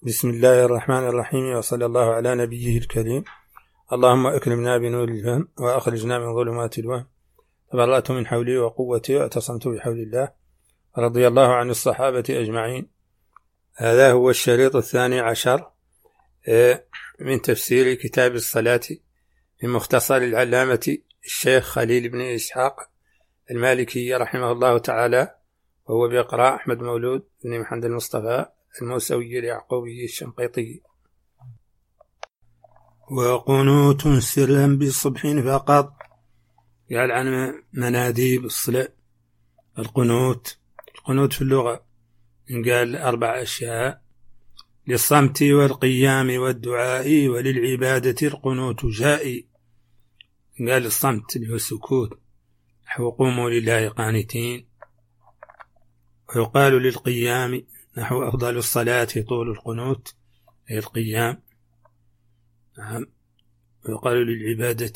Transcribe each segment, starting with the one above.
بسم الله الرحمن الرحيم، وصلى الله على نبيه الكريم. اللهم أكرمنا بنور الفهم وأخرجنا من ظلمات الوهم. تبرأت من حولي وقوتي واعتصمت بحول الله. رضي الله عن الصحابة أجمعين. هذا هو الشريط 12 من تفسير كتاب الصلاة من مختصر العلامة الشيخ خليل بن إسحاق المالكي رحمه الله تعالى، وهو بإقراء أحمد مولود بن محمد المصطفى الموسوي اليعقوبي الشنقيطي. وقنوت سرا بالصبح فقط، قال عن مناديب الصلاة. القنوت في اللغة قال 4 أشياء: للصمت والقيام والدعاء وللعبادة القنوت جائي. قال الصمت اللي هو السكوت، نحو قوموا لله قانتين. ويقال للقيام نحو أفضل الصلاة طول القنوت أي القيام. ويقال للعبادة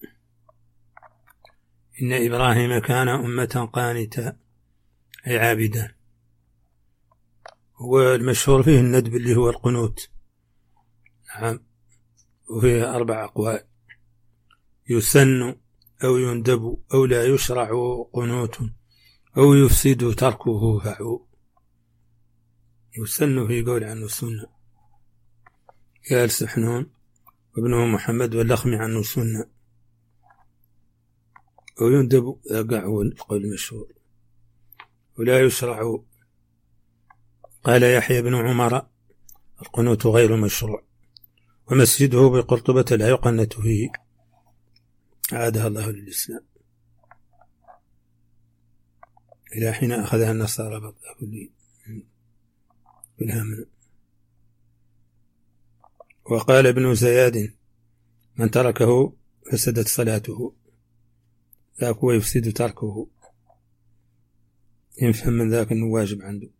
إن إبراهيم كان أمة قانتا أي عابدا. والمشهور فيه الندب اللي هو القنوت. وفيه 4 أقوال: يسن أو يندب أو لا يشرع قنوت أو يفسد تركه فعو. يسن في قول عنه سنة، قال سحنون وابنه محمد واللخمي عنه سنة. ويندب قعو القول المشهور. ولا يشرع قال يحيى بن عمر القنوت غير مشروع، ومسجده بقرطبة لا يقنت فيه، عادها الله للإسلام إلى حين أخذها النصارى بطلها بالهمن. وقال ابن زياد من تركه فسدت صلاته، ذاك هو يفسد تركه، يفهم من ذاك أنه واجب عنده.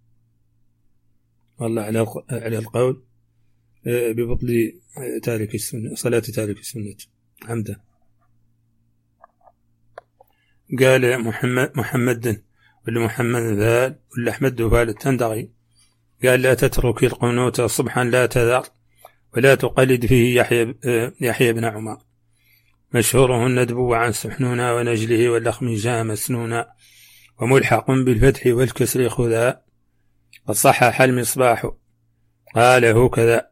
والله على القول ببطل تارك السنة، صلاة تارك السنة عمدا. قال محمد والمحمد ذال والأحمد ذال تندغي، قال لا تترك القنوت صبحا لا تذر ولا تقلد فيه يحيى بن عمر. مشهوره الندب عن سحنونا ونجله واللخم جاء مسنونا، وملحق بالفتح والكسر خذا، قد صحح المصباح قاله كذا.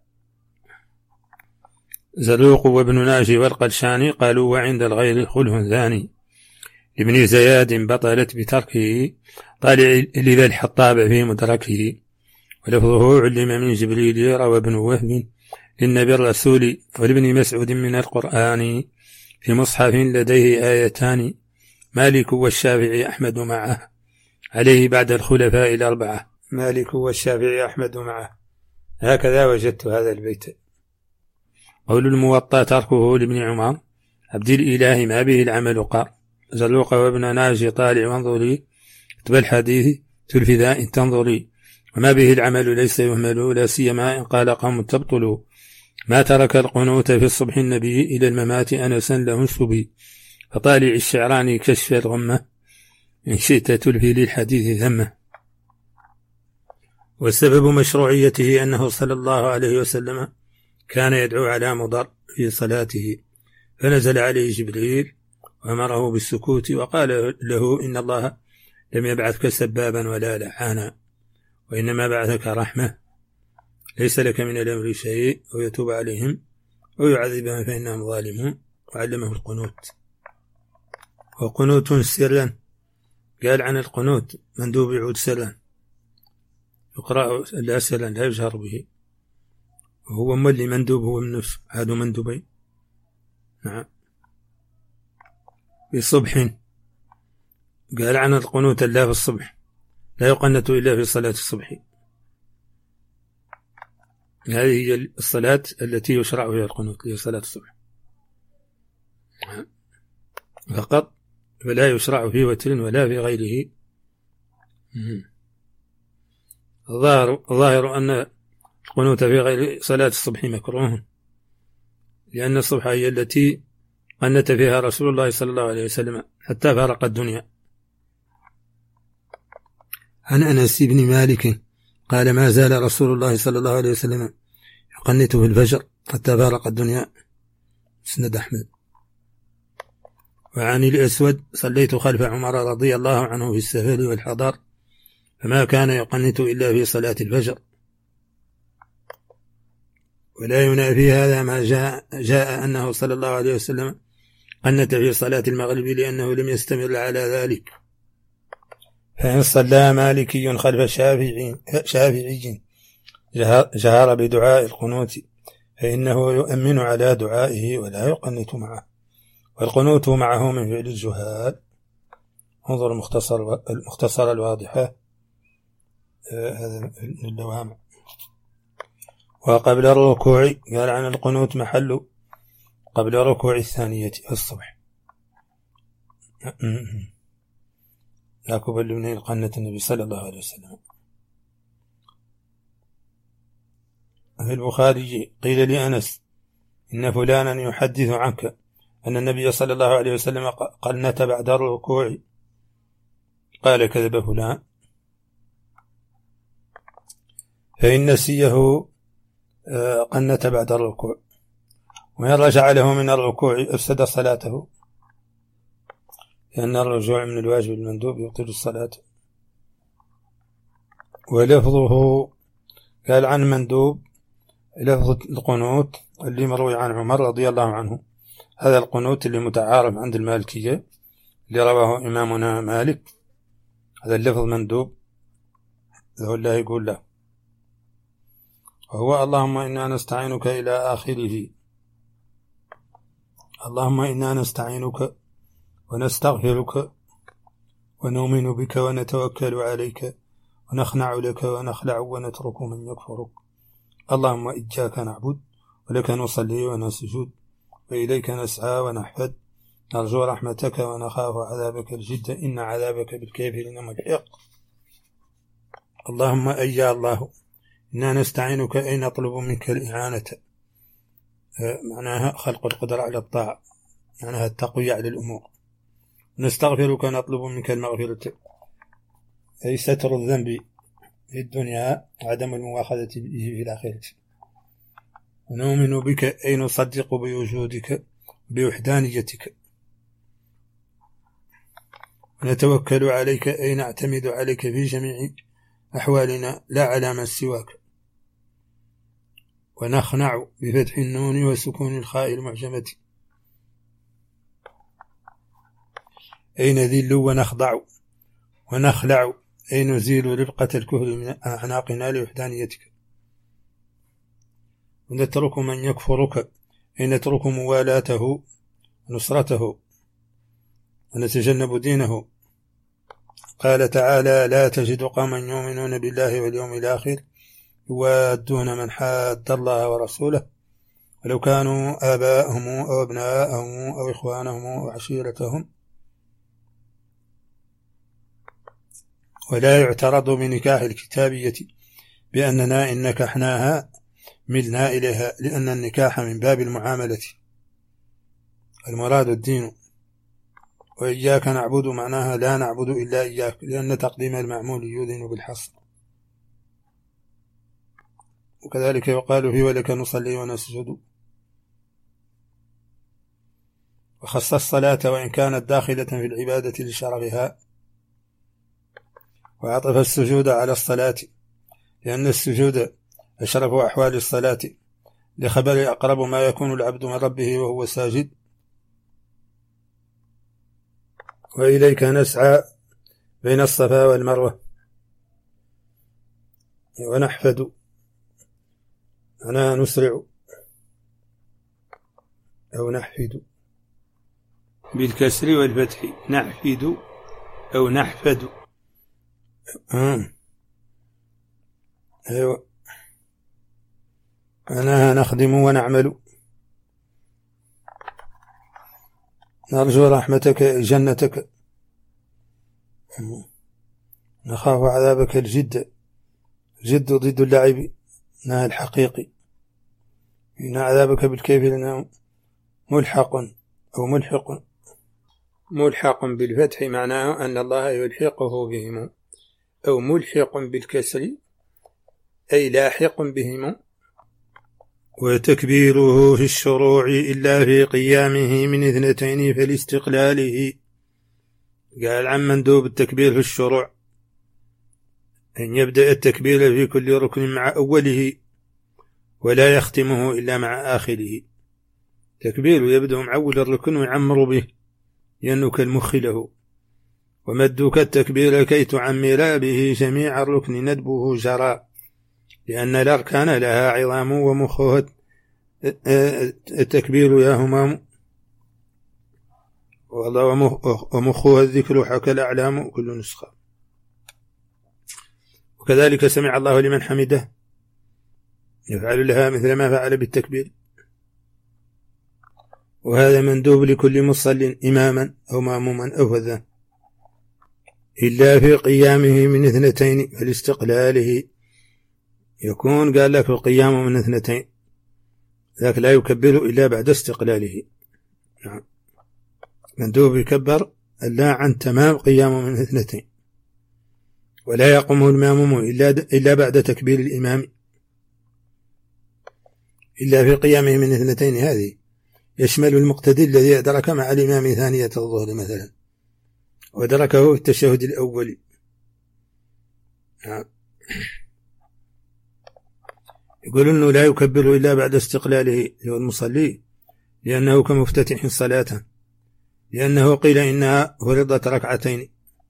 زلوق وابن ناجي والقلشاني قالوا وعند الغير خله ثاني. لابن زياد بطلت بتركه طالع لذا الحطاب في مدركه. ولفظه علم من جبريل روى ابن وهب للنبي الرسول ولابن مسعود من القرآن، في مصحف لديه آيتان مالك والشافعي أحمد معه، عليه بعد الخلفاء 4. مالك والشافعي أحمد معه، هكذا وجدت هذا البيت. قول الموطأ تركه لابن عمر عبد الإله ما به العمل قار. زلوق وابن ناجي طالع وانظري كتب الحديث تلفي ذا إن تنظري، وما به العمل ليس يهمل لا سيما إن قال قوم تبطلوا. ما ترك القنوت في الصبح النبي إلى الممات أنسا له انسبي، فطالع الشعراني كشف الغمة إن شئت تلفي للحديث ذمه. والسبب مشروعيته أنه صلى الله عليه وسلم كان يدعو على مضر في صلاته، فنزل عليه جبريل وأمره بالسكوت وقال له إن الله لم يبعثك سبابا ولا لعانا، وإنما بعثك رحمة، ليس لك من الأمر شيء، ويتوب عليهم ويعذبهم فإنهم ظالمون. وعلمه القنوت. وقنوت سرا، قال عن القنوت مندوب يعود سرا، يقرأ لا سرا لا يجهر به، وهو مولي مندوب هو من نفسه، هذا مندوبين. نعم. بصبح، قال عن القنوت لا في الصبح، لا يقنت إلا في صلاة الصبح. هذه هي الصلاة التي يشرع فيها القنوت، هي صلاة الصبح فقط، فلا يشرع في وتر ولا في غيره. الظاهر أن القنوت في غير صلاة الصبح مكروه، لأن الصبح هي التي قنت فيها رسول الله صلى الله عليه وسلم حتى فارق الدنيا. عن أنس بن مالك قال ما زال رسول الله صلى الله عليه وسلم يقنت في الفجر حتى فارق الدنيا. مسند أحمد. وعن الأسود صليت خلف عمر رضي الله عنه في السفر والحضر فما كان يقنت إلا في صلاة الفجر. ولا ينافي هذا ما جاء أنه صلى الله عليه وسلم قنت في صلاة المغرب لأنه لم يستمر على ذلك. فإن صلى مالكي خلف شافعي جهر بدعاء القنوت فإنه يؤمن على دعائه ولا يقنت معه، والقنوت معه من فعل الجهال. انظر المختصر الواضحة هذا اللوامع. وقبل الركوع قال عن القنوت محل قبل ركوع الثانية الصبح. لا قبل من قنة النبي صلى الله عليه وسلم. في البخاري قيل لأنس إن فلانا يحدث عنك أن النبي صلى الله عليه وسلم قنت بعد الركوع، قال كذب فلان، فإن نسيه قنت بعد الركوع، وإن رجع له من الركوع أفسد صلاته، لأن الرجوع من الواجب المندوب يبطل الصلاة. ولفظه قال عن مندوب لفظ القنوت اللي مروي عن عمر رضي الله عنه، هذا القنوت اللي متعارف عند المالكية اللي رواه إمامنا مالك، هذا اللفظ مندوب ذو الله يقول له، وهو اللهم إنا نستعينك إلى آخره. اللهم إنا نستعينك ونستغفرك ونؤمن بك ونتوكل عليك ونخنع لك ونخلع ونترك من يكفرك. اللهم إياك نعبد ولك نصلي ونسجد وإليك نسعى ونحفد، نرجو رحمتك ونخاف عذابك الجد إن عذابك بالكافرين ملحق. اللهم أي الله إنا نستعينك أي نطلب منك الإعانة، معناها خلق القدرة على الطاعة، معناها التقوية على الأمور. نستغفرك نطلب منك المغفرة أي ستر الذنب في الدنيا عدم المواخذة به في الآخرة. ونؤمن بك أي نصدق بوجودك بوحدانيتك. ونتوكل عليك أي نعتمد عليك في جميع أحوالنا لا على من سواك. ونخنع بفتح النون وسكون الخاء المعجمة أي نذل ونخضع. ونخلع أي نزيل ربقة الكفر من أعناقنا لوحدانيتك. ونترك من يكفرك أي نترك موالاته ونصرته ونتجنب دينه. قال تعالى لا تجد قوما يؤمنون بالله واليوم الآخر يوادون من حاد الله ورسوله ولو كانوا آباءهم أو أبناءهم أو إخوانهم أو عشيرتهم. ولا يعترض بنكاح الكتابية بأننا إن نكحناها ملنا إليها، لأن النكاح من باب المعاملة، المراد الدين. وإياك نعبد معناها لا نعبد إلا إياك، لأن تقديم المعمول يؤذن بالحصر. وكذلك يقال في ولك نصلي ونسجد. وخص الصلاة وإن كانت داخلة في العبادة لشرفها، وعطف السجود على الصلاة لأن السجود أشرف أحوال الصلاة، لخبر أقرب ما يكون العبد من ربه وهو ساجد. وإليك نسعى بين الصفا والمروة. ونحفد أنا نسرع أو نحفد بالكسر والفتح، نحفد أو نحفد. أيوة أنا نخدم ونعمل. نرجو رحمتك جنتك، نخاف عذابك الجد. الجد ضد اللعب نهى الحقيقي، إن عذابك بالكافرين ملحق أو ملحق. ملحق بالفتح معناه أن الله يلحقه بهم، أو ملحق بالكسر أي لاحق بهم. وتكبيره في الشروع إلا في قيامه من 2 فلاستقلاله. قال عن مندوب التكبير في الشروع أن يبدأ التكبير في كل ركن مع أوله ولا يختمه إلا مع آخره. تكبير يبدأ مع أول الركن ويعمر به لأنه كالمخ له. ومدك التكبير كي تعمر به جميع الركن ندبه جرى، لأن الأركان لها عظام ومخها التكبير يا همام، ومخها الذكر حكى الأعلام كل نسخة. وكذلك سمع الله لمن حمده يفعل لها مثل ما فعل بالتكبير. وهذا مندوب لكل مصل إماما أو ماموما أو فذا إلا في قيامه من 2 فلاستقلاله. يكون قال لك القيام من 2 ذاك لا يكبر إلا بعد استقلاله. نعم. مندوب يكبر إلا عن تمام قيامه من 2 ولا يقوم الماموم إلا بعد تكبير الإمام إلا في قيامه من 2. هذه يشمل المقتدي الذي أدرك مع الإمام ثانية الظهر مثلا ودركه في التشهد الأول. نعم. يقول أنه لا يكبر إلا بعد استقلاله هو المصلي لأنه كمفتتح صلاة، لأنه قيل إنها فرضت 2.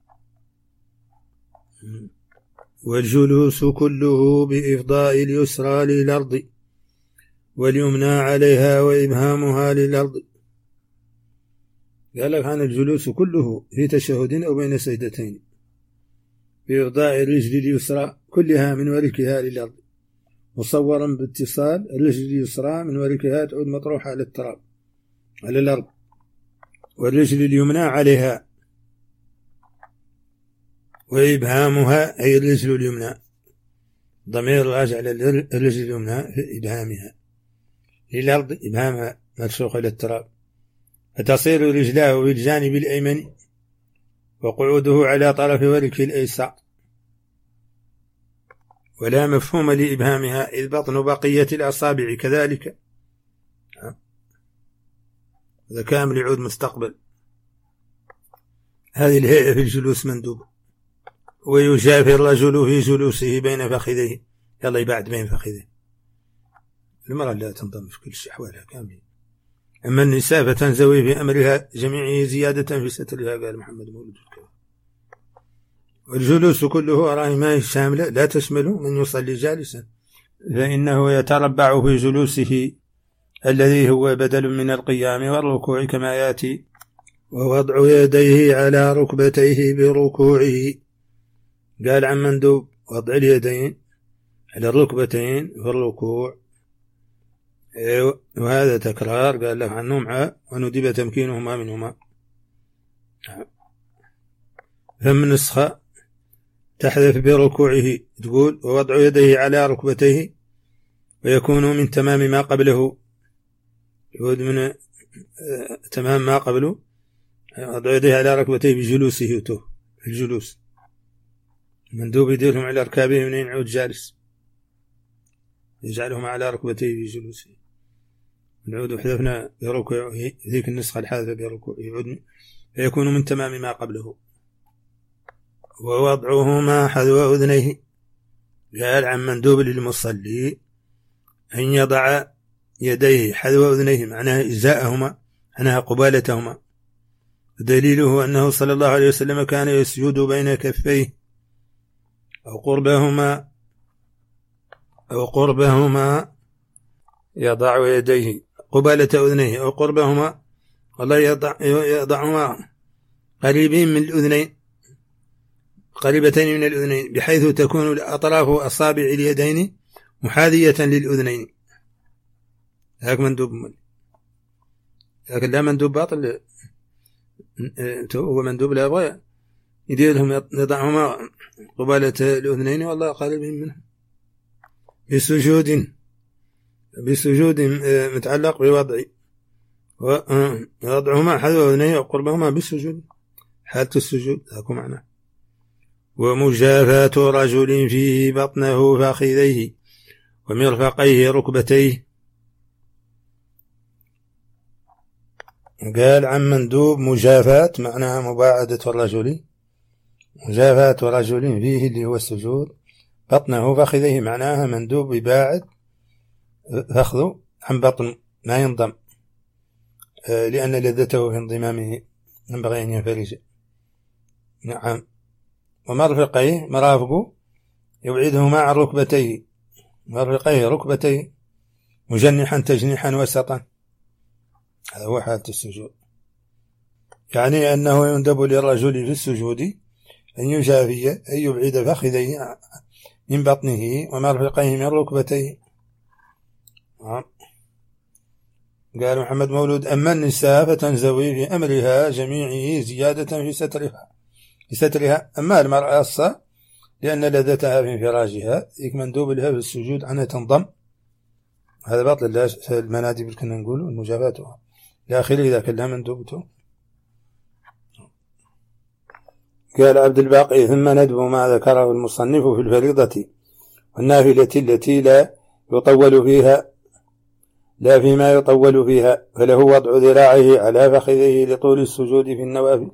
والجلوس كله بإفضاء اليسرى للأرض واليمنى عليها وإبهامها للأرض. قال لك عن الجلوس كله في تشهد أو بين سجدتين بإفضاء الرجل اليسرى كلها من وركها للأرض، مصورا باتصال الرجل اليسرى من وركها تعود مطروحة على التراب على الأرض، والرجل اليمنى عليها، وإبهامها أي الرجل اليمنى ضمير راجع على الرجل اليمنى في إبهامها للأرض، إبهامها مرسوخة إلى التراب، فتصير رجلاه بالجانب الأيمن وقعوده على طرف وركه الأيسر. ولا مفهوم لإبهامها إذ بطن بقية الأصابع كذلك، هذا كامل يعود مستقبل. هذه الهيئة في الجلوس مندوب. ويجافي الرجل في جلوسه بين فخذيه، يلا يبعد بين فخذيه. المرأة لا تنضم في كل أحوالها كاملة، أما النساء فتنزوي في أمرها جميعه زيادة في سترها، قال محمد مولود الكريم. والجلوس كله أراه ما شاملة لا تشمل من يصلي جالسا، فإنه يتربع في جلوسه الذي هو بدل من القيام والركوع كما يأتي. ووضع يديه على ركبتيه بركوعه، قال عن مندوب وضع اليدين على الركبتين في الركوع، وهذا تكرار قال له عن نمعة وندب تمكينهما منهما. فمن نسخة تحذف بركوعه تقول ووضع يديه على ركبتيه ويكون من تمام ما قبله، يعود من تمام ما قبله. وضع يديه على ركبتيه بجلوسه الجلوس، مندوب يديرهم على ركابه من يعود جالس، يجعلهم على ركبتيه بجلوسه. نعود حذفنا بركوعه ذيك النسخة الحاذفة بركوعه يعود فيكون من تمام ما قبله. ووضعهما حذو أذنيه، قال عن مندوب للمصلي أن يضع يديه حذو أذنيه معناها إزاءهما معناها قبالتهما. دليله أنه صلى الله عليه وسلم كان يسجد بين كفيه أو قربهما يضع يديه قبالة أذنيه أو قربهما، والله يضعهما قريبين من الأذنين قريبتين من الأذنين بحيث تكون أطراف أصابع اليدين محاذية للأذنين. هذا مندوب، لكن لا مندوب باطل، هو مندوب لا يبغى يديرهم يضعهما قبالة الأذنين والله قريبين منه. بسجود متعلق بوضع ووضعهما حذو أذنيه وقربهما بالسجود حالة السجود، هاكو معناه. ومجافاة رجل فيه بطنه فخذيه ومرفقيه ركبتيه. قال عن مندوب مجافاة معناها مباعدة الرجل، مجافاة رجل فيه اللي هو السجود، بطنه فخذيه معناها مندوب يباعد فخذه عن بطن ما ينضم، لأن لذته في انضمامه ينبغي أن ينفرج. نعم. ومرفقيه مرافقه يبعدهما عن ركبتيه، مرفقيه ركبتيه مجنحا تجنيحا وسطا، هذا هو حالة السجود. يعني أنه يندب للرجل في السجود أن يجافي أن يبعد فخذيه من بطنه ومرفقيه من ركبتيه. قال محمد مولود أما النساء فتنزوي في أمرها جميعه زيادة في سترها. أما المرأة الصا لأن لذتها في انفراجها مندوب لها في السجود عنها تنضم، هذا باطل لا المنادب كنا نقول المجافاتها لآخره إذا كان لها مندوبته. قال عبد الباقي ثم ندب ما ذكره المصنف في الفريضة والنافلة التي لا يطول فيها، لا فيما يطول فيها، فله وضع ذراعه على فخذيه لطول السجود في النوافل.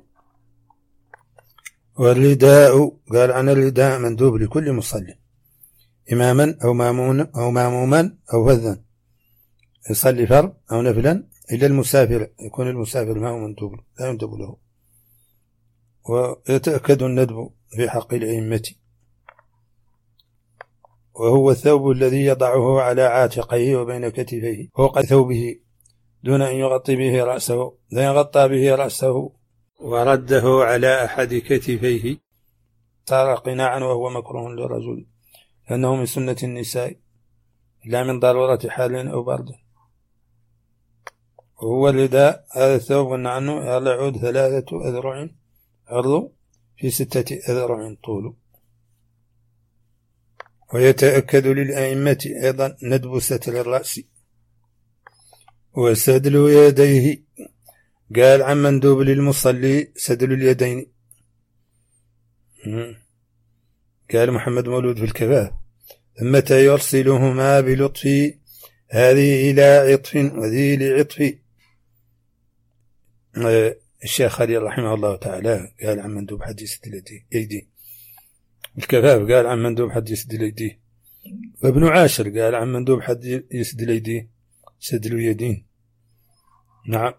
والرداء قال عن الرداء مندوب لكل مصلي إماما أو ماموما أو فذا يصلي فرض أو نفلا إلا المسافر، يكون المسافر ما هو مندوب لا يندب له. ويتأكد الندب في حق الأئمة، وهو الثوب الذي يضعه على عاتقيه وبين كتفيه فوق ثوبه دون أن يغطي به رأسه، لا يغطى به رأسه ورده على أحد كتفيه صار قناعا وهو مكروه للرجل لأنه من سنة النساء إلا من ضرورة حال أو برد. وهو الرداء هذا الثوب قلنا عنه يعود 3 أذرع عرض في 6 أذرع طول. ويتأكد للأئمة أيضا ندب ستر الرأس وسدل يديه. قال عن مندوب للمصلي سدل اليدين. قال محمد مولود في الكفاف ثمة يرسلهما بلطف هذه إلى عطف وذي لعطف. الشيخ خليل رحمه الله تعالى قال عن مندوب حد يسدل يديه الكفاف، قال عن مندوب حد يسدل يديه. وابن عاشر قال عن مندوب حد يسدل يديه سدل يدين. نعم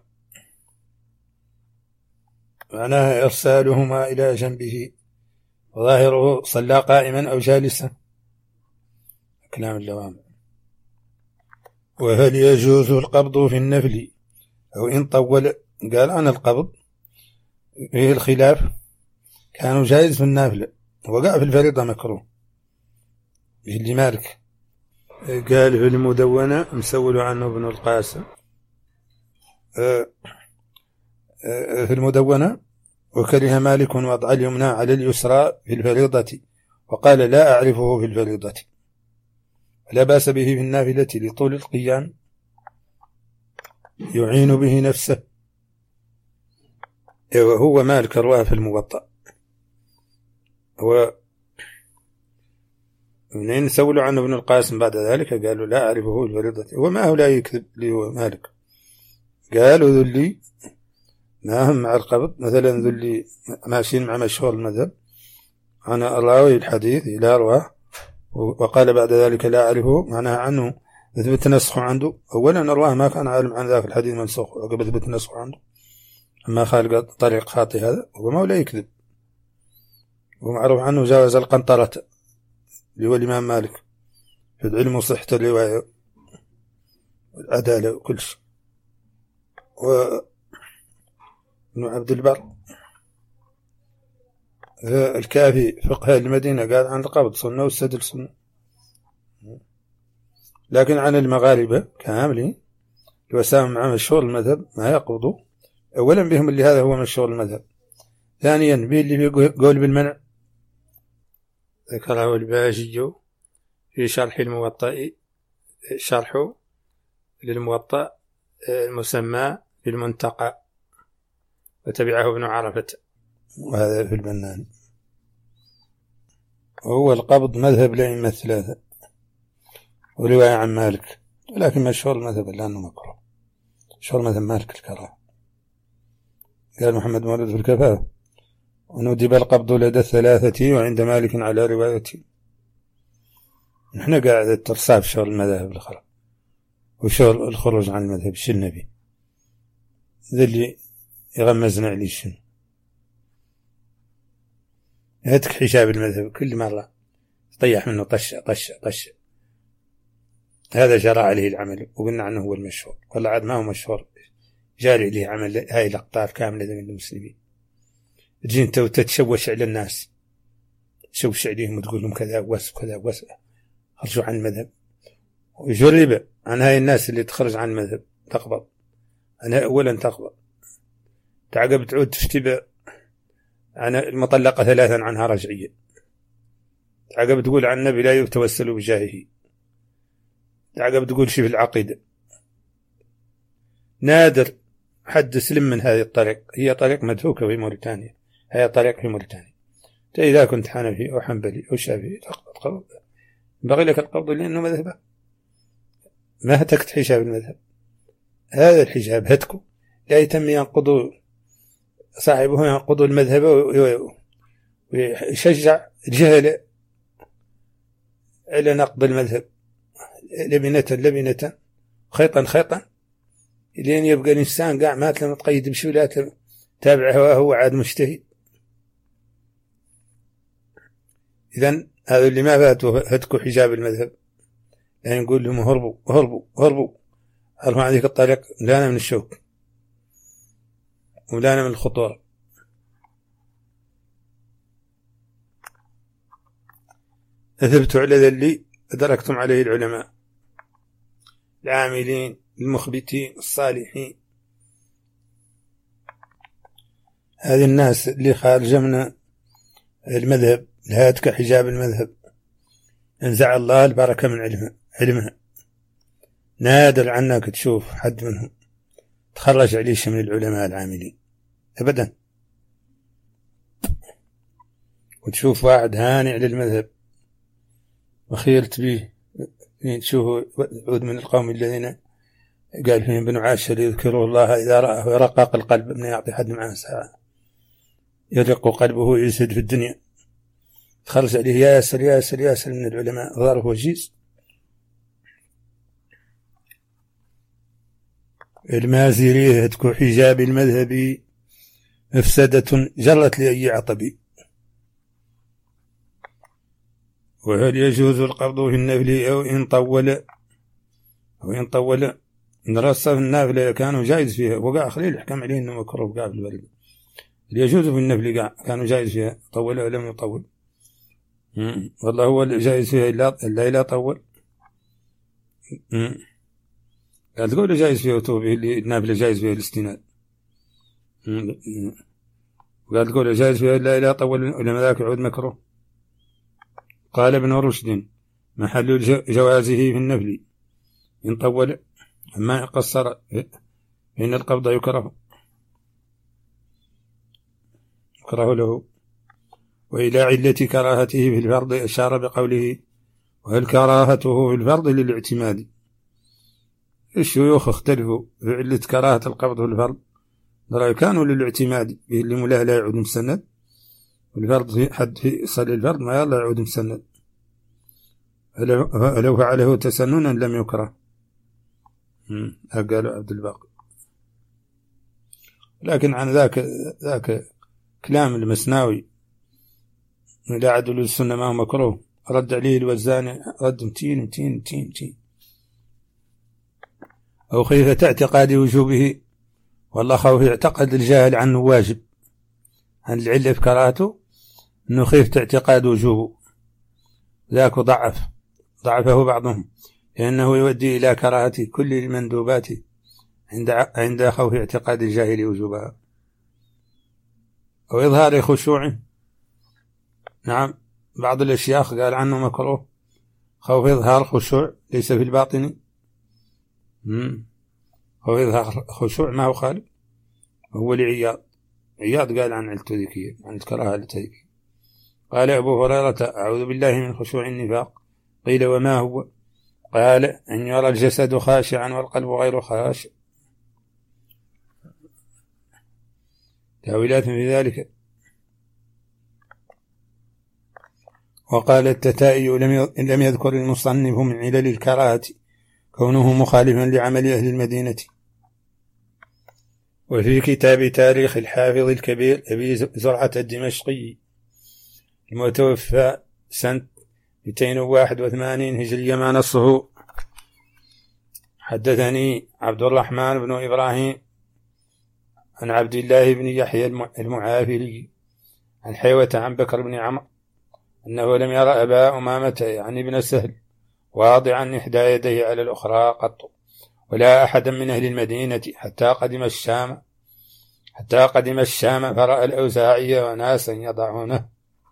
معناها إرسالهما إلى جنبه وظاهره صلى قائما أو جالسا، كلام اللوام. وهل يجوز القبض في النفل أو إن طول؟ قال عن القبض فيه الخلاف، كانوا جائز في النافلة وقع في الفريضة مكروه اللي مالك. قال في المدونة مسول عنه ابن القاسم في المدونة وكره مالك وضع اليمنى على اليسرى في الفريضة وقال لا أعرفه في الفريضة، لا بأس به في النافلة لطول القيام يعين به نفسه. وهو مالك رواه في الموطأ. ومنين سولوا عنه ابن القاسم بعد ذلك قالوا لا أعرفه في الفريضة، وما هو لا يكذب لي هو مالك. قالوا ذلي ما هم مع القبض مثلا ذلي ماشيين مع مشهور المذهب عن الراوي الحديث إلى رواه وقال بعد ذلك لا أعرفه، معناها عنه ثبت نسخه عنده. أولا الرواه ما كان عالم عن ذاك الحديث منسوخ وقبل ثبت نسخه عنده، أما خالق طريق خاطئ هذا وما هو لا يكذب. ومعروف عنه جاوز القنطرة اللي هو الإمام مالك في العلم وصحة الرواية والعدالة وكل شيء. وابن عبد البر الكافي فقه المدينة قال عن القبض سنة والسدل سنة، لكن عن المغاربة كاملين وسام مع مشهور المذهب ما يقبضوا. أولا بهم اللي هذا هو مشهور المذهب، ثانيا به اللي يقول بالمنع ذكره الباجي في شرح الموطأ، شرحه للموطأ المسمى بالمنتقى، وتبعه ابن عرفة وهذا في البنان. وهو القبض مذهب الأئمة الثلاثة ورواية عن مالك، ولكن مشهور المذهب لأنه مكروه، مشهور مذهب مالك الكراهة. قال محمد مولود في الكفاف وندب القبض لدى الثلاثة وعند مالك على روايتي. نحن قاعد الترصاف شغل المذاهب الأخرى وشغل الخروج عن المذهب النبي ذا اللي يغمزنا عليه شنو. هاتك حجاب المذهب كل مرة طيح منه طش هذا جرى عليه العمل وقلنا عنه هو المشهور، والله عاد ما هو مشهور، جاري عليه عمل. هاي الأقطار كاملة من المسلمين تجي انت وتتشوش على الناس، تشوش عليهم وتقول لهم كذا وكذا خرجوا عن المذهب. وجرب عن هاي الناس اللي تخرج عن المذهب تقبض. أنا أولا تقبض، تعقب تعود تشتبه. أنا المطلقة 3 عنها رجعية، تعقب تقول عن النبي لا يتوسل بجاهه، تعقب تقول شي في العقيدة. نادر حد سلم من هذه الطريق، هي طريق مدهوكة في موريتانيا، هي طريق في موريتانيا. إذا كنت حنفي أو حنبلي أو شافعي تقبض، بغي لك القبض لأنه مذهبه، ما هتكت حجاب المذهب. هذا الحجاب هتكو لا يتم ينقضوا صاحبه، ينقضوا المذهب ويشجع الجهل على نقض المذهب لبنة خيطا لين يبقى الإنسان قاع مات لما تقيد بشي لا تابع هو عاد مجتهد. إذن هذا اللي ما فاتوا هتكوا حجاب المذهب، يعني نقول لهم هربوا عن هذيك الطريق، ملانا من الشوك وملانا من الخطورة. أثبتوا على ذا اللي أدركتم عليه العلماء العاملين المخبتين الصالحين، هذه الناس اللي خارجة من المذهب لهاتك حجاب المذهب، انزع الله البركة من علمها. نادر عنك تشوف حد منهم تخرج عليش من العلماء العاملين أبدا، وتشوف واحد هاني على المذهب وخيرت به. تشوفوا عود من القوم الذين قال فيهم ابن عاشر يذكروا الله إذا رأه رقاق القلب، ابن يعطي حد معه ساعة يرق قلبه يزهد في الدنيا، تخرج عليه ياسر من العلماء ظرف وجيز. المازري هتكو حجاب المذهب مفسدة جرت لأي عطبي. وهل يجوز القبض في النفل أو إن طول نرصف النافلة كانوا جائز فيها وقع خليل الحكم عليه إنه مكروه وقع في الورد. يجوز في النفل كانوا جائز فيها طول أو لم يطول. والله هو جائز فيها إلا لا طول. قال تقول جائز فيها وتوبه النافلة جائز فيها الاستناد. قال تقول جائز فيها إلا لا طول ولما ذاك يعود مكروه. قال ابن رشد محل جوازه في النفل إن طول، أما قصر إن القبض يكره له. وإلى علة كراهته في الفرض أشار بقوله وهل كراهته في الفرض للاعتماد. الشيوخ اختلفوا في علة كراهة القبض في الفرض، رأي كانوا للاعتماد به اللي ملاه لا يعود مسند، والفرض في حد في صلي الفرض ما يلا يعود مسند، لو فعله تسننا لم يكره. قال عبد الباقي. لكن عن ذاك كلام المسناوي لا عدل السنة ما هو مكروه، رد عليه الوزاني رد 200 أو خيفة اعتقاد وجوبه، والله خوف يعتقد الجاهل عنه واجب، عن العلة في كراهته أنه خيفة اعتقاد وجوبه، ذاك ضعفه بعضهم لأنه يؤدي إلى كراهة كل المندوبات عند خوف اعتقاد الجاهل وجوبها أو إظهار خشوع. نعم بعض الأشياخ قال عنه مكروه خوف إظهار خشوع ليس في الباطن. خوف إظهار خشوع ما هو خالق، هو لعياض قال عن التذكير عن الكراهة التذكير قال أبو هريرة: أعوذ بالله من خشوع النفاق. قيل: وما هو؟ قال: أن يرى الجسد خاشعا والقلب غير خاشع. تأويلات في ذلك. وقال التتائي: لم يذكر المصنف من علل الكراهة كونه مخالفا لعمل أهل المدينة. وفي كتاب تاريخ الحافظ الكبير أبي زرعة الدمشقي المتوفى سنة 281 هجرية ما نصه: حدثني عبد الرحمن بن إبراهيم عن عبد الله بن يحيى المعافري عن حيوة عن بكر بن عمرو أنه لم يرى أبا أمامة يعني ابن سهل واضعا إحدى يديه على الأخرى قط، ولا أحدا من أهل المدينة حتى قدم الشام فرأى الأوزاعي وناسا يضعونه.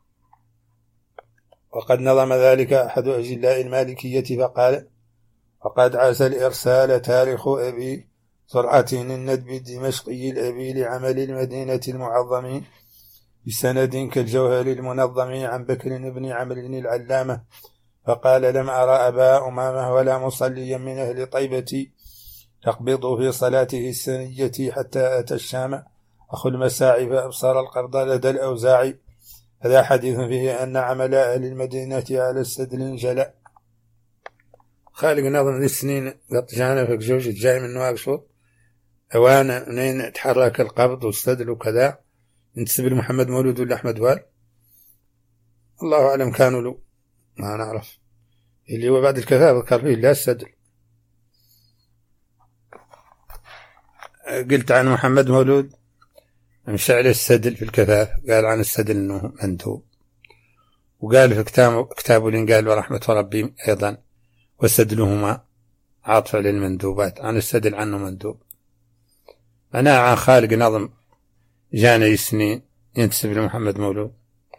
وقد نظم ذلك أحد أجلاء المالكية فقال: وقد عسى الإرسال تاريخ أبي زرعة الندب الدمشقي الأبي لعمل المدينة المعظم بسند كالجوهر المنظم عن بكر بن عمرو العلامة، فقال: لم أرى أبا أمامة ولا مصليا من أهل طيبة يقبض في صلاته السنية حتى أتى الشام أخو المساعي فأبصر القرض لدى الأوزاعي. هذا حديث فيه أن عمل أهل المدينة على السدل جلاء. خالق نظم للسنين قطجانا في جوج جاي من نواقصه أوانا منين تحرك القبض والسدل وكذا، ينتسب لمحمد مولود ولا أحمد وال، الله أعلم، كانوا له ما نعرف. اللي هو بعد الكفاف ذكر فيه لا السدل. قلت عن محمد مولود مش على السدل في الكفاف، قال عن السدل أنه مندوب، وقال في كتابه اللي قال ورحمة ربي أيضا وسدلهما عاطفة للمندوبات، عن السدل عنه مندوب. أنا عن خالق نظم جاني سنين ينتسب لمحمد مولود،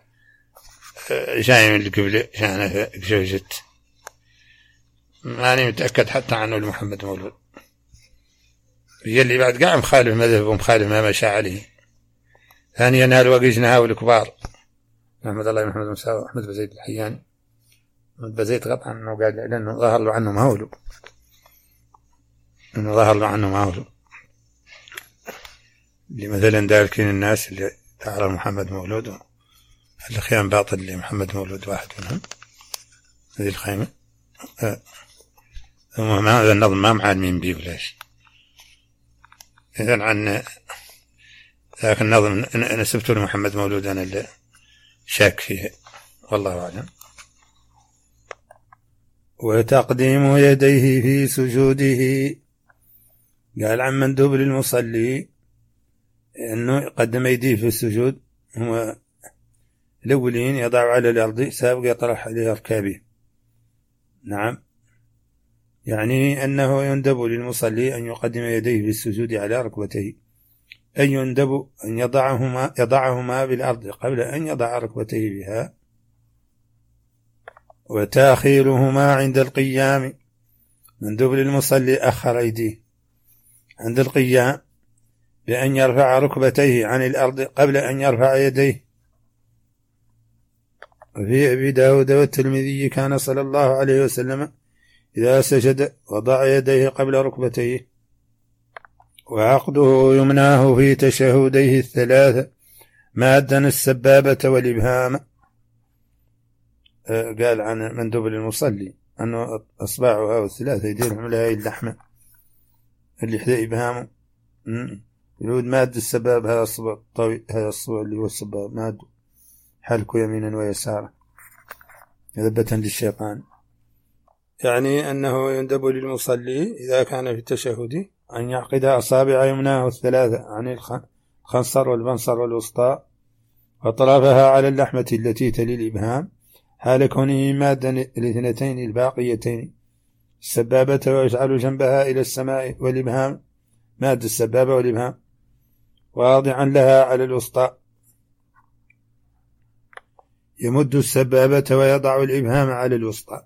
جاي من قبل جانا في جوجت، ماني متأكد حتى عنه لمحمد مولود، يلي بعد قاعد مخالف مذهب ومخالف ما مشى عليه. ثانيا هل وقجنا هاول الكبار محمد الله محمد مساوي أحمد بزيد الحياني، أحمد بزيد قطعا أنه قال لأنه ظهر له عنه مهولو، أنه ظهر له عنه مهولو، اللي مثلا داركين الناس اللي تعرف محمد مولود الخيام باطل لمحمد مولود واحد منهم هذه الخيمة. ثم هذا النظم ما معلمين بيه ولاش. إذن عن ذاك النظم نسبته لمحمد مولود أنا اللي شاك فيه، والله أعلم. وتقديم يديه في سجوده، قال عن مندوب للمصلي أنه يقدم يديه في السجود، هو الأولين يضع على الأرض سابق يطرح عليه ركابه. نعم، يعني أنه يندب للمصلي أن يقدم يديه في السجود على ركبتيه، أن يندب أن يضعهما بالأرض قبل أن يضع ركبتيه بها، وتأخيرهما عند القيام. مندوب للمصلي أخر يديه عند القيام بأن يرفع ركبتيه عن الأرض قبل أن يرفع يديه. وفي أبي داود والترمذي كان صلى الله عليه وسلم إذا سجد وضع يديه قبل ركبتيه. وعقده يمناه في تشهديه الثلاثة مادا السبابة والإبهام. قال عن مندوب للمصلي أنه أصبعها والثلاثة يديرهم لها اللحمة اللي حدا إبهامه، يقول ماد السباب هذا الصبع الطويل، هذا الصبع اللي هو السباب ماد حلكه يمينا ويسارا ذبة للشيطان. يعني أنه يندب للمصلي إذا كان في التشهد أن يعقد أصابع يمناه الثلاثة عن الخنصر والبنصر والوسطى وطرفها على اللحمة التي تلي الإبهام حال كونه مادا الاثنتين الباقيتين السبابة، ويجعل جنبها إلى السماء والإبهام ماد السبابة والإبهام واضعا لها على الوسطى، يمد السبابة ويضع الإبهام على الوسطى.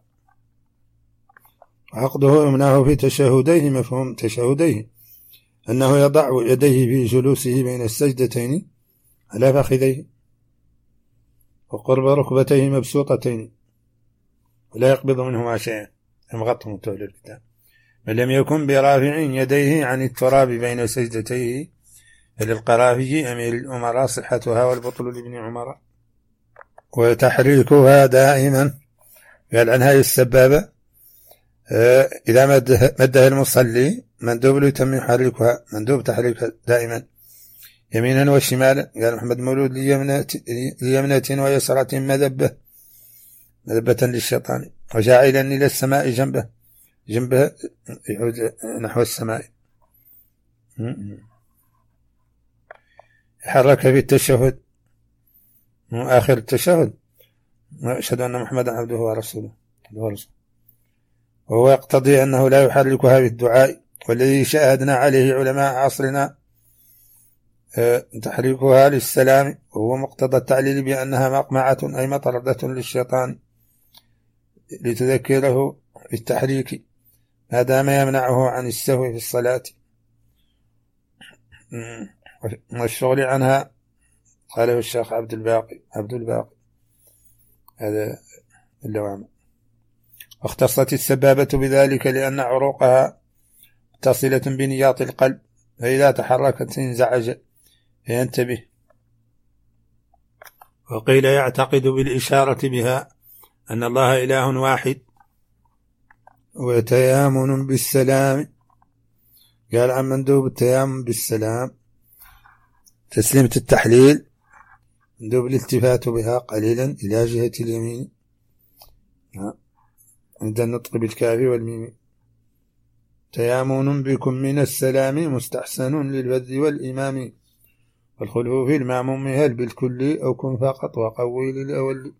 عقده يمناه في تشهديه، مفهوم تشهديه أنه يضع يديه في جلوسه بين السجدتين على فخذيه، وقرب ركبتيه مبسوطتين ولا يقبض منهما شيئا يمغطهم طول الكتاب، بل لم يكن برافع يديه عن التراب بين سجدتيه. فللقرافي أمير الأمراء صحتها والبطل لابن عمر وتحريكها دائما. قال عن هذه السبابة إذا مدها المصلي مندوب له يتم يحركها، مندوب تحريكها دائما يمينا وشمالا. قال محمد مولود ليمنة ويسرة مذبة للشيطان، وجاعلا إلى السماء جنبه يعود نحو السماء. يحرك في التشهد آخر التشهد وأشهد أن محمدا عبده ورسوله، وهو يقتضي أنه لا يحركها بالدعاء، والذي شاهدنا عليه علماء عصرنا تحريكها للسلام، وهو مقتضى التعليل بأنها مقمعة أي مطردة للشيطان لتذكره بالتحريك ما دام يمنعه عن السهو في الصلاة والشغل عنها. قاله الشيخ عبد الباقي هذا اللوام. واختصت السبابة بذلك لأن عروقها متصلة بنياط القلب، فإذا تحركت انزعج فينتبه. وقيل يعتقد بالإشارة بها أن الله إله واحد. وتيامن بالسلام، قال عن مندوب التيامن بالسلام تسليمة التحليل، مندوب الالتفات بها قليلا إلى جهة اليمين عند النطق بالكاف والميم. تيامن بكم من السلام مستحسن للبذ والإمام، والخلف في المعموم هل بالكل أو كن فقط وقوي للأول.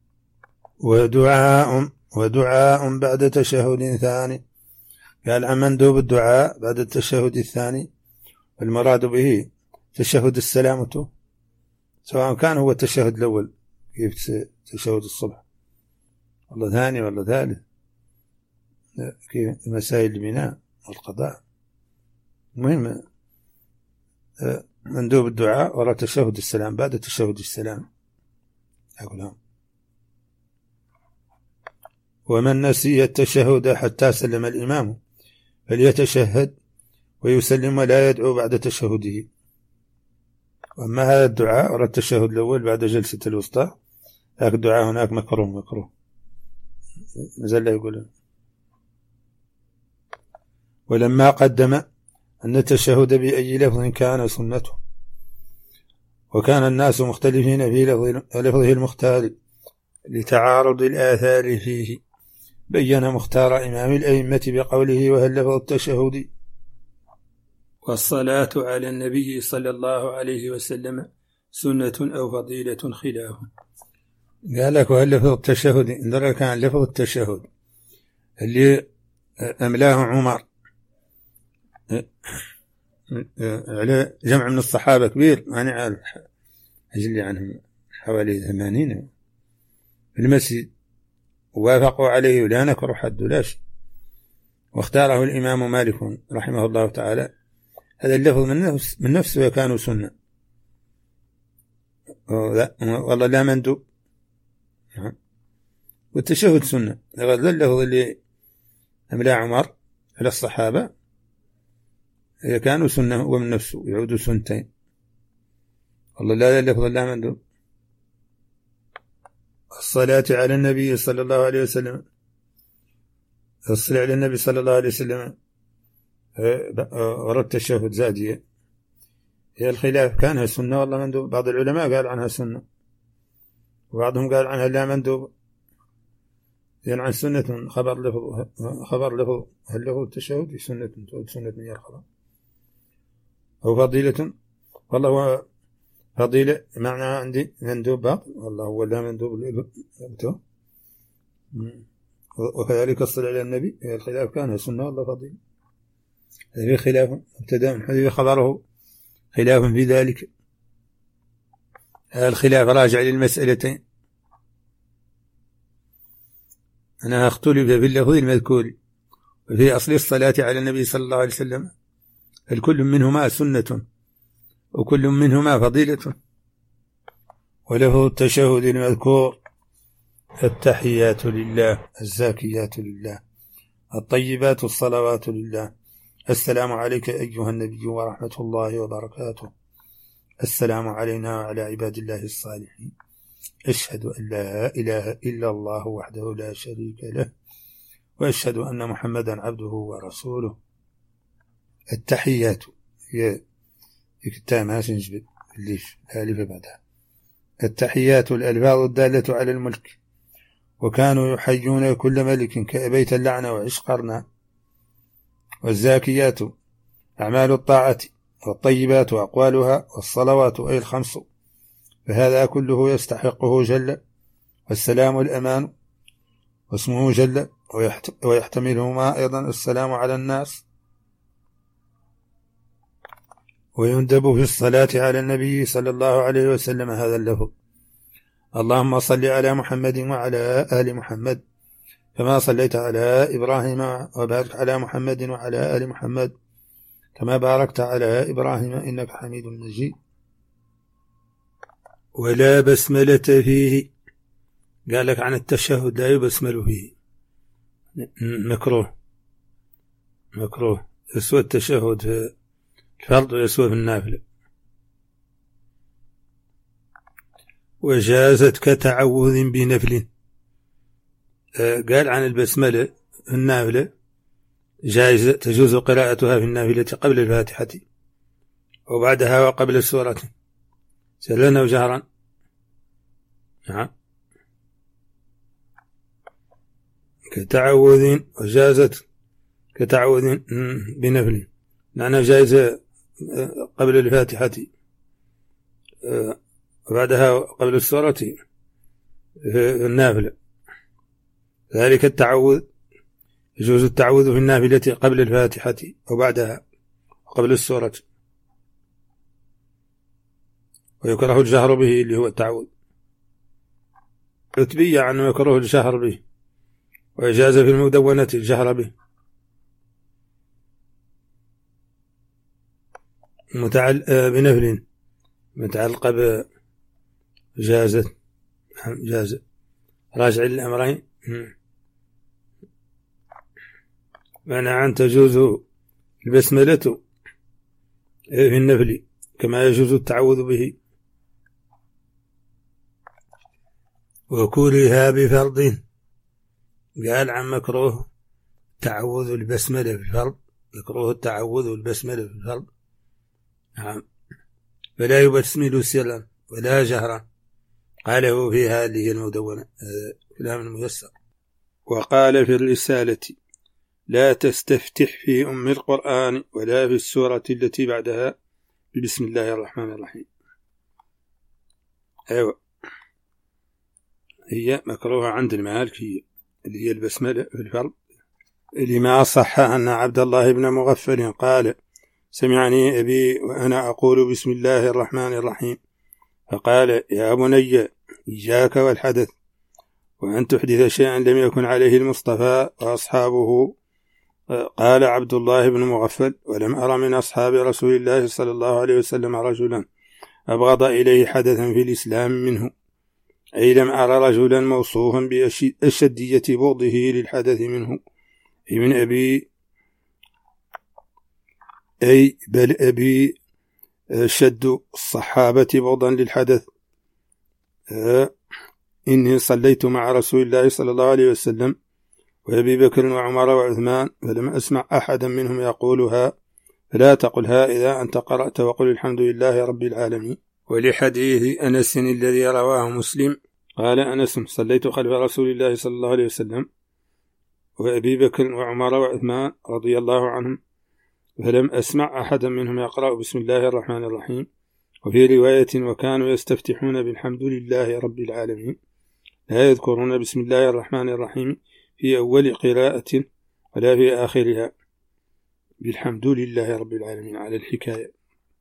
ودعاء بعد تشهد ثاني، قال عن مندوب الدعاء بعد التشهد الثاني، والمراد به تشهد السلامة، سواء كان هو التشهد الأول كيف تشهد الصبح والله ثاني والله ثالث كيف مسائل البناء والقضاء. المهم مندوب الدعاء وراء تشهد السلام بعد تشهد السلام. أقولهم ومن نسي التشهد حتى سلم الإمام فليتشهد ويسلم ولا يدعو بعد تشهده. وأما هذا الدعاء وراء التشهد الأول بعد جلسة الوسطى، هذا الدعاء هناك مكروه نزل لا يقول. ولما قدم أن التشهد بأي لفظ كان سنته، وكان الناس مختلفين في لفظه المختار لتعارض الآثار فيه، بين مختار إمام الأئمة بقوله وهل لفظ التشهد والصلاة على النبي صلى الله عليه وسلم سنة أو فضيلة خلاف. قال لك وهل لفظ التشهد إن كان لفظ التشهد اللي أملاه عمر على جمع من الصحابة كبير ما نعرف أجل عنهم حوالي 80 في المسجد، ووافقوا عليه ولا نكر حد لا شيء، واختاره الإمام مالك رحمه الله تعالى هذا اللفظ من نفسه وكانوا سنة والله لا مندوب، والتشهد سنة. هذا اللفظ اللي أملا عمر على الصحابة كانوا سنة ومن نفسه يعودوا سنتين، والله لا اللفظ لا مندوب. الصلاة على النبي صلى الله عليه وسلم، الصلاة على النبي صلى الله عليه وسلم ورد التشهد زادية، هي الخلاف كانها سنة والله مندوب. بعض العلماء قال عنها سنة وبعضهم قال عنها لا مندوب، يعني عن سنة خبر لفظ هل له التشهد في سنة من الخبر أو فضيلة، والله هو فضيلة معنى عندي مندوب بعض والله هو لا مندوب. وكذلك الصلاة على النبي الخلاف كانها سنة والله فضيلة، هذا خلاف ابتداء من حديث خبره خلاف في ذلك. الخلاف راجع للمسألتين، أنا اختلف في اللفظ المذكور وفي أصل الصلاة على النبي صلى الله عليه وسلم، الكل منهما سنة وكل منهما فضيلة، ولفظ التشهد المذكور: التحيات لله، الزاكيات لله، الطيبات الصلوات لله، السلام عليك أيها النبي ورحمة الله وبركاته، السلام علينا وعلى عباد الله الصالحين، أشهد أن لا إله إلا الله وحده لا شريك له، وأشهد أن محمدا عبده ورسوله. التحيات هي التامة سنجبد الألف بعدها. التحيات الألفاظ الدالة على الملك، وكانوا يحيون كل ملك كأبيت اللعن وعش قرنا. والزاكيات أعمال الطاعة، والطيبات أقوالها، والصلوات أي الخمس، فهذا كله يستحقه جل، والسلام الأمان واسمه جل، ويحتملهما أيضا السلام على الناس. ويندب في الصلاة على النبي صلى الله عليه وسلم هذا اللفظ: اللهم صل على محمد وعلى آل محمد كما صليت على إبراهيم، وبارك على محمد وعلى آل محمد كما باركت على إبراهيم إنك حميد مجيد. ولا بسملة فيه، قال لك عن التشهد لا يبسمل فيه، مكروه يسوى التشهد في الفرض ويسوى في النافلة. وجازت كتعوذ بنفل، قال عن البسملة في النافلة جائزة، تجوز قراءتها في النافلة قبل الفاتحة وبعدها وقبل السورة سرا وجهرا. نعم، كتعوذ، وجازت كتعوذ بنفل، لأنها جائزة قبل الفاتحة وبعدها قبل السورة في النافلة. ذلك التعوذ، يجوز التعوذ في النافلة قبل الفاتحة وبعدها وقبل السورة، ويكره الجهر به اللي هو التعوذ. عتبية عنه يكره الجهر به، وإجاز في المدونة الجهر به. بنفل متعلقة بجازة، راجع للأمرين. معنى أن تجوز البسملة في النفل كما يجوز التعوذ به. وكلها بفرض، قال عن مكروه تعوذ البسملة في الفرض، مكروه التعوذ البسملة في الفرض. نعم، فلا يبسمل سرا ولا جهرا، قاله في هذه المدونة كلام الميسر. وقال في الرسالة: لا تستفتح في أم القرآن ولا في السورة التي بعدها بسم الله الرحمن الرحيم. أيوة، هي مكروهة عند المالكية اللي هي البسملة في الفرض، لما صح أن عبد الله بن مغفل قال: سمعني أبي وأنا أقول بسم الله الرحمن الرحيم، فقال: يا بني إياك والحدث، وأن تحدث شيئا لم يكن عليه المصطفى وأصحابه. قال عبد الله بن مغفل: ولم أر من أصحاب رسول الله صلى الله عليه وسلم رجلا أبغض إليه حدثا في الإسلام منه، أي لم أرى رجلا موصوفا بأشدية بغضه للحدث منه، أي من أبي، أي بل أبي شد الصحابة بغضا للحدث. إني صليت مع رسول الله صلى الله عليه وسلم وأبي بكر وعمر وعثمان، فلم أسمع أحدا منهم يقولها، فلا تقلها إذا أنت قرأت، وقل الحمد لله رب العالمين. ولحديث أنس الذي رواه مسلم قال أنس: صليت خلف رسول الله صلى الله عليه وسلم وأبي بكر وعمر وعثمان رضي الله عنهم، فلم أسمع أحدا منهم يقرأ بسم الله الرحمن الرحيم. وفي رواية: وكانوا يستفتحون بالحمد لله رب العالمين، لا يذكرون بسم الله الرحمن الرحيم في أول قراءة ولا في آخرها، بالحمد لله رب العالمين على الحكاية.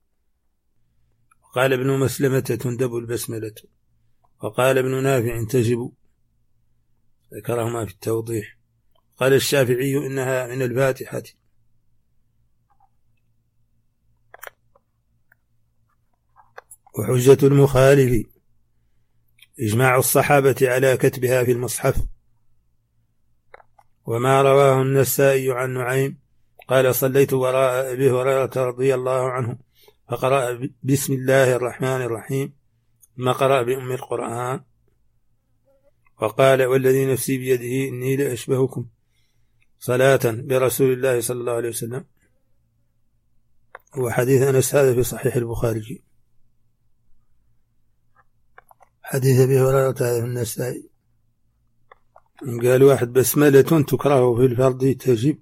قال ابن مسلمة: تندب البسملة. وقال ابن نافع: تجب، ذكرهما في التوضيح. قال الشافعي: إنها من الفاتحة. وحجة المخالف إجماع الصحابة على كتبها في المصحف. وما رواه النسائي عن نعيم قال صليت وراء أبي هريرة رضي الله عنه فقرأ بسم الله الرحمن الرحيم ثم قرأ بأم القرآن وقال والذي نفسي بيده إني لأشبهكم صلاة برسول الله صلى الله عليه وسلم. وحديث أنس هذا في صحيح البخاري. حديث أبي هريرة هذا في النسائي قال واحد بسملة تكره في الفرض تجب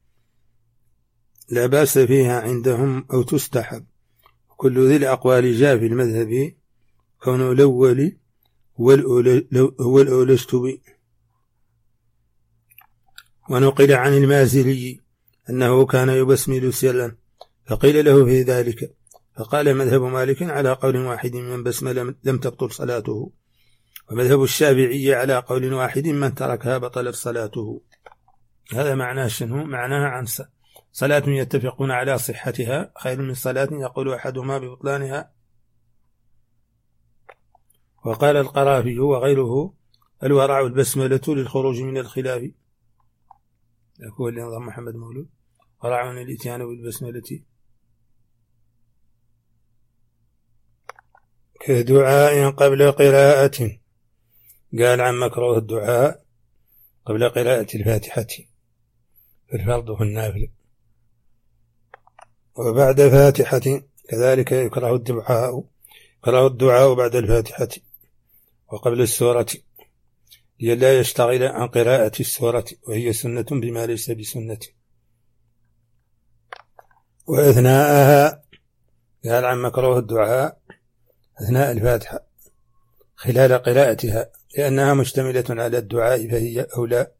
لا بأس فيها عندهم أو تستحب. كل ذي الأقوال جاء في المذهب كونه الأول هو الأولشت به. ونقل عن المازلي أنه كان يبسمل سرا فقيل له في ذلك فقال مذهب مالك على قول واحد من بسمل لم تبطل صلاته، ومذهب الشافعي على قول واحد من تركها بطلت صلاته. هذا معناه شنو؟ معناها عن صلاة يتفقون على صحتها خير من صلاة يقول أحدهما ببطلانها. وقال القرافي وغيره الورع البسملة للخروج من الخلاف. يقول لنظام محمد مولود ورع الاتيان بالبسملة كدعاء قبل قراءة. قال عن مكروه الدعاء قبل قراءة الفاتحة في الفرض والنافل، وبعد فاتحة كذلك يكره الدعاء بعد الفاتحة وقبل السورة لئلا يشتغل عن قراءة السورة وهي سنة بما ليس بسنة. وأثناءها قال عن مكروه الدعاء أثناء الفاتحة خلال قراءتها لأنها مشتملة على الدعاء فهي أولى.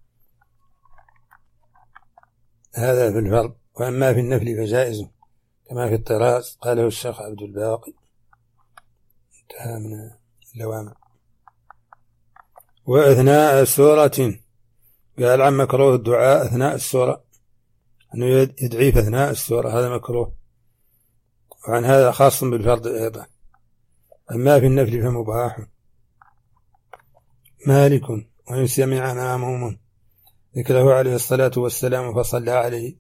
هذا في الفرض. وأما في النفل فجائز كما في الطراز قاله الشيخ عبد الباقي. انتهى من اللوامع. وأثناء سورة قال عن مكروه الدعاء أثناء السورة أنه يدعي في أثناء السورة هذا مكروه، وعن هذا خاص بالفرض أيضا. أما في النفل فمباح. مالك وإن سمع مأموم ذكره عليه الصلاة والسلام فصلى عليه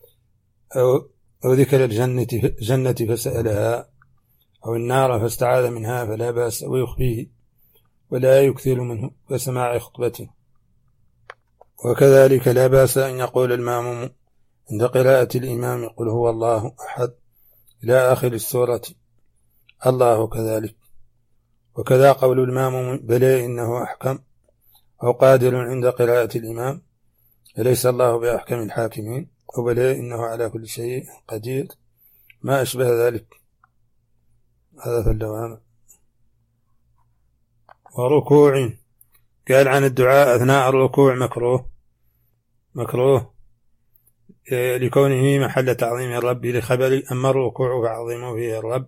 أو ذكر الجنة فسألها أو النار فاستعاذ منها فلا بأس ويخفيه ولا يكثر منه كسماع خطبته. وكذلك لا بأس أن يقول المأموم عند قراءة الإمام قل هو الله أحد إلى آخر السورة الله كذلك. وكذا قول المأموم بلى إنه أحكم أو قادر عند قراءة الإمام أليس الله بأحكم الحاكمين أو بلى إنه على كل شيء قدير ما أشبه ذلك. هذا في اللوامع. وركوع قال عن الدعاء أثناء الركوع مكروه لكونه محل تعظيم الرب لخبر أما الركوع فعظيمه فيه الرب.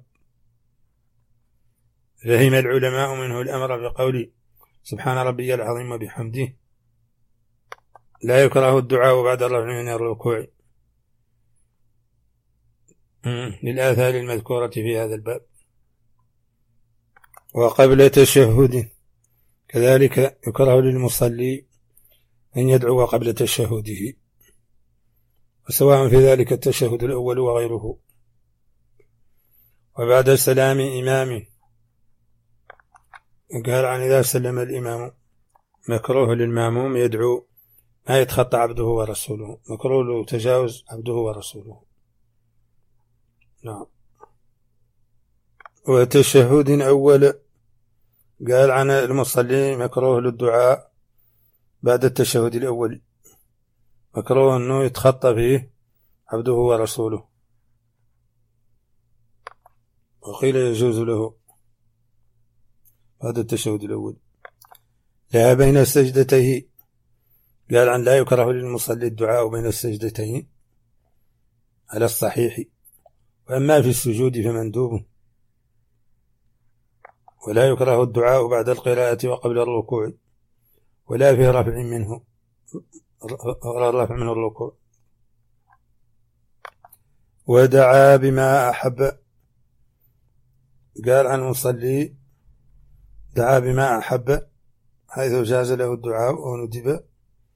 فهم العلماء منه الأمر بقول سبحان ربي العظيم وبحمده. لا يكره الدعاء بعد الرفع من الركوع للآثار المذكورة في هذا الباب. وقبل تشهد كذلك يكره للمصلي أن يدعو قبل تشهده، وسواء في ذلك التشهد الأول وغيره. وبعد سلام إمام قال عن إذا سلم الإمام مكروه للماموم يدعو ما يتخطى عبده ورسوله، مكروه له تجاوز عبده ورسوله. نعم. وتشهد أول قال عن المصلي مكروه للدعاء بعد التشهد الأول، مكروه أنه يتخطى فيه عبده ورسوله، وقيل يجوز له بعد التشهد الأول. لا بين السجدتين قال عن لا يكره للمصلي الدعاء بين السجدتين على الصحيح، وأما في السجود فمندوب. ولا يكره الدعاء بعد القراءة وقبل الركوع ولا في رفع منه الرفع من الركوع. ودعا بما أحب قال عن المصلي دعا بما أحب حيث جاز له الدعاء وندب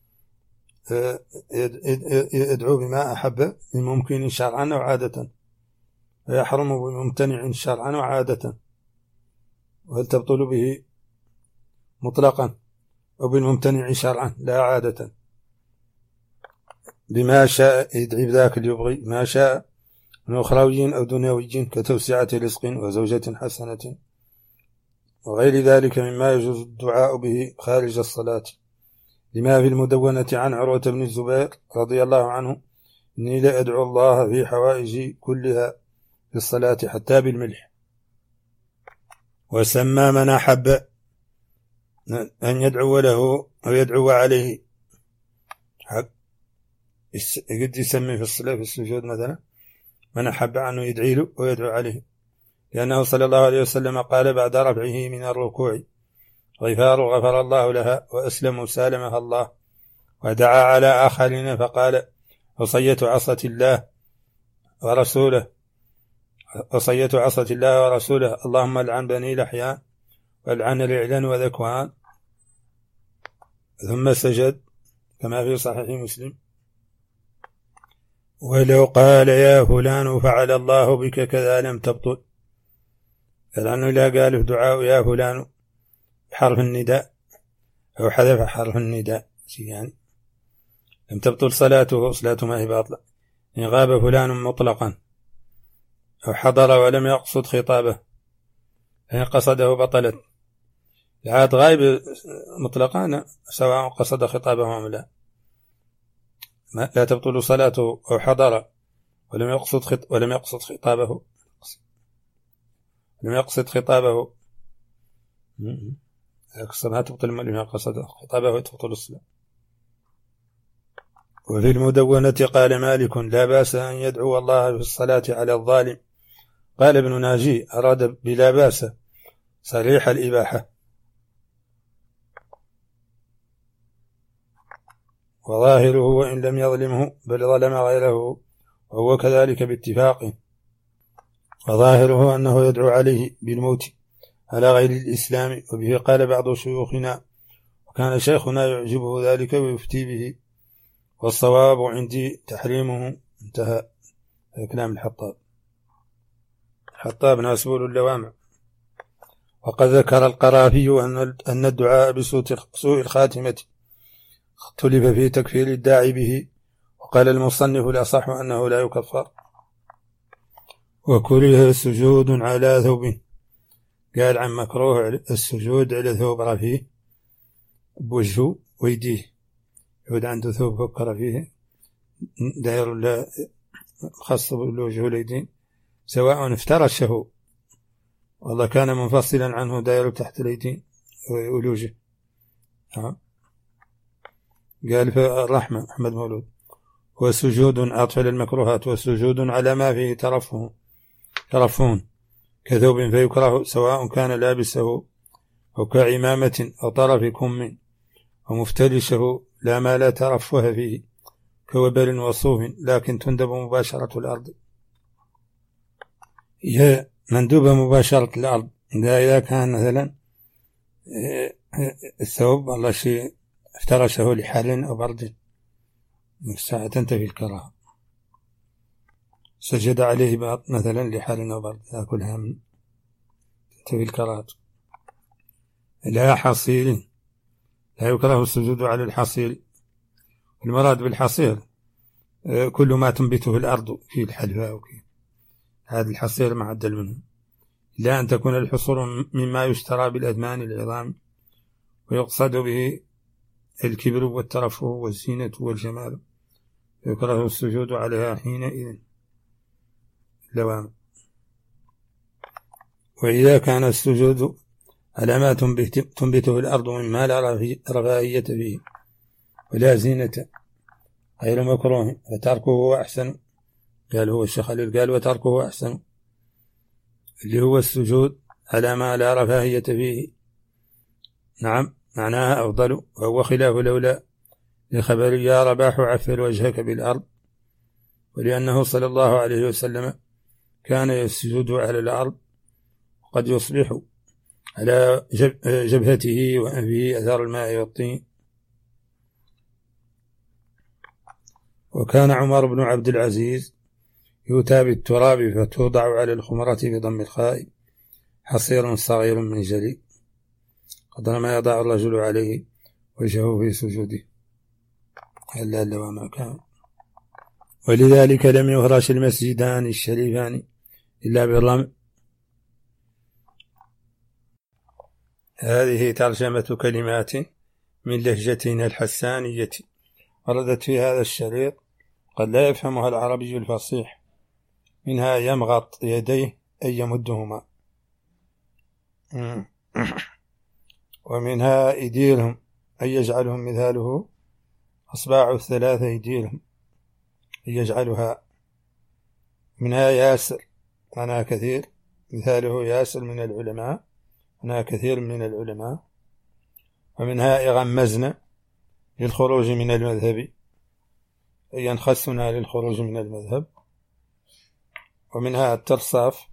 يدعو بما أحب من ممكن شرعا أو عادة، ويحرم بممتنع شرعا وعادة، وهل تبطل به مطلقا أو بالممتنع شرعا لا عادة، بما شاء يدعي بذاك اللي يبغي ما شاء من أخروي أو دنيوي كتوسعة رزق وزوجة حسنة وغير ذلك مما يجوز الدعاء به خارج الصلاة، لما في المدونة عن عروة بن الزبير رضي الله عنه: إني لأدعو الله في حوائجي كلها في الصلاة حتى بالملح. وسمى من أحب أن يدعو له أو يدعو عليه، قد يسمي في الصلاة في السجود مثلا من أحب أنه يدعي له ويدعو عليه، لأنه صلى الله عليه وسلم قال بعد رفعه من الركوع: غفار غفر الله لها، وأسلم سالمها الله، ودعا على آخرين فقال: وصية عصة الله ورسوله اللهم العن بني لحيان والعن الإعلان وذكوان، ثم سجد كما في صحيح مسلم. ولو قال يا فلان فعل الله بك كذا لم تبطل، لأنه لا قال دعاء يا فلان بحرف النداء أو حذف حرف النداء يعني لم تبطل صلاته ما هي باطلة. إن غاب فلان مطلقا أو حضر ولم يقصد خطابه فإن قصده بطلت. العاد غائب مطلقا سواء قصد خطابه أم لا تبطل صلاته أو حضر ولم يقصد خطابه ما تبطل لم يقصد خطابه تبطل الصلاة. وفي المدونة قال مالك: لا بأس أن يدعو الله في الصلاة على الظالم. قال ابن ناجي: أراد بلا بأس صريح الإباحة، وظاهره وإن لم يظلمه بل ظلم غيره وهو كذلك باتفاق، وظاهره أنه يدعو عليه بالموت على غير الإسلام، وبه قال بعض شيوخنا وكان شيخنا يعجبه ذلك ويفتي به، والصواب عندي تحريمه. انتهى كلام الحطاب ناسبول اللوامع. وقد ذكر القرافي أن الدعاء بسوء الخاتمة اختلف في تكفير الداعي به، وقال المصنف الأصح أنه لا يكفر. وكره السجود على ثوب، قال عن مكروه السجود على ثوب رفيه بوجهه ويديه، يعود عنده ثوب فوق رفيه داير لا خاص بالوجه واليدين، سواء افترشه والله كان منفصلا عنه داير تحت اليدين والوجه. قال في الرحمة أحمد مولود: وسجود أطفال المكروهات، وسجود على ما فيه ترفون كثوب فيكره، سواء كان لابسه أو كعمامة أو طرف كم، ومفترشه لا ما لا ترفه فيه كوبل وصوف، لكن تندب مباشرة الأرض. هي مندوبة مباشرة الأرض إذا كان مثلا الثوب الله شيء افترشه لحال أو برد ساعة تنتفي الكراهة، سجد عليه مثلا لحال أو برد كلها من تنتفي الكراهة. لا حصير، لا يكره السجود على الحصير. المراد بالحصير كل ما تنبته الأرض في الحلفاء وكي هذا الحصير معدل منه، لا أن تكون الحصور مما يشترى بالأثمان العظام ويقصد به الكبر والترفه والزينة والجمال، يكره السجود عليها حينئذ لوام. وإذا كان السجود على ما تنبته الأرض مما لا رفاهية فيه ولا زينة غير مكروه فتركه أحسن. قال هو الشيخ خليل قال: وتركه أحسن، اللي هو السجود على ما لا رفاهية فيه. نعم معناها أفضل، وهو خلاف لولا لخبر يا رباح عفر وجهك بالأرض، ولأنه صلى الله عليه وسلم كان يسجد على الأرض، وقد يصبح على جبهته وأنفه أثر الماء والطين. وكان عمر بن عبد العزيز يؤتى بالتراب فتوضع على الخمرة بضم الخاء حصير صغير من جلي قدر ما يضع الرجل عليه وجهه في سجوده هلا وما كان. ولذلك لم يفرش المسجدان الشريفان إلا بالرمل. هذه ترجمة كلمات من لهجتنا الحسانية وردت في هذا الشريط قد لا يفهمها العربي الفصيح، منها يمغط يديه أي يمدهما، ومنها يديرهم أي يجعلهم مثاله أصباع الثلاثة يديرهم أي يجعلها. منها ياسر أنا كثير مثاله ياسر من العلماء أنا كثير من العلماء. ومنها يغمزنا للخروج من المذهب أي ينخسنا للخروج من المذهب. ومنها الترصاف،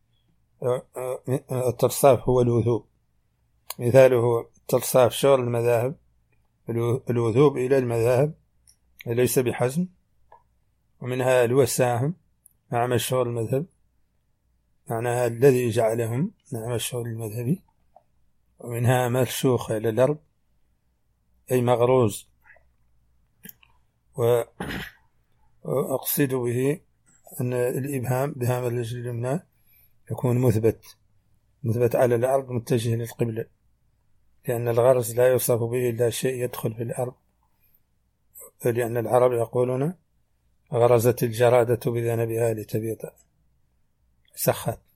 الترصاف هو الوثوب مثاله الترصاف شغل المذاهب، الوثوب إلى المذاهب ليس بحزم. ومنها الوساهم مع مشهور المذهب معناها الذي جعلهم مع مشهور المذهبي. ومنها مرشوخ إلى الأرض أي مغروز، وأقصد به أن الإبهام بهام الرجل اليمنى يكون مثبت على الأرض متجه للقبلة، لأن الغرز لا يوصف به إلا شيء يدخل في الأرض، لأن العرب يقولون غرزت الجرادة بذنبها لتبيض سخت.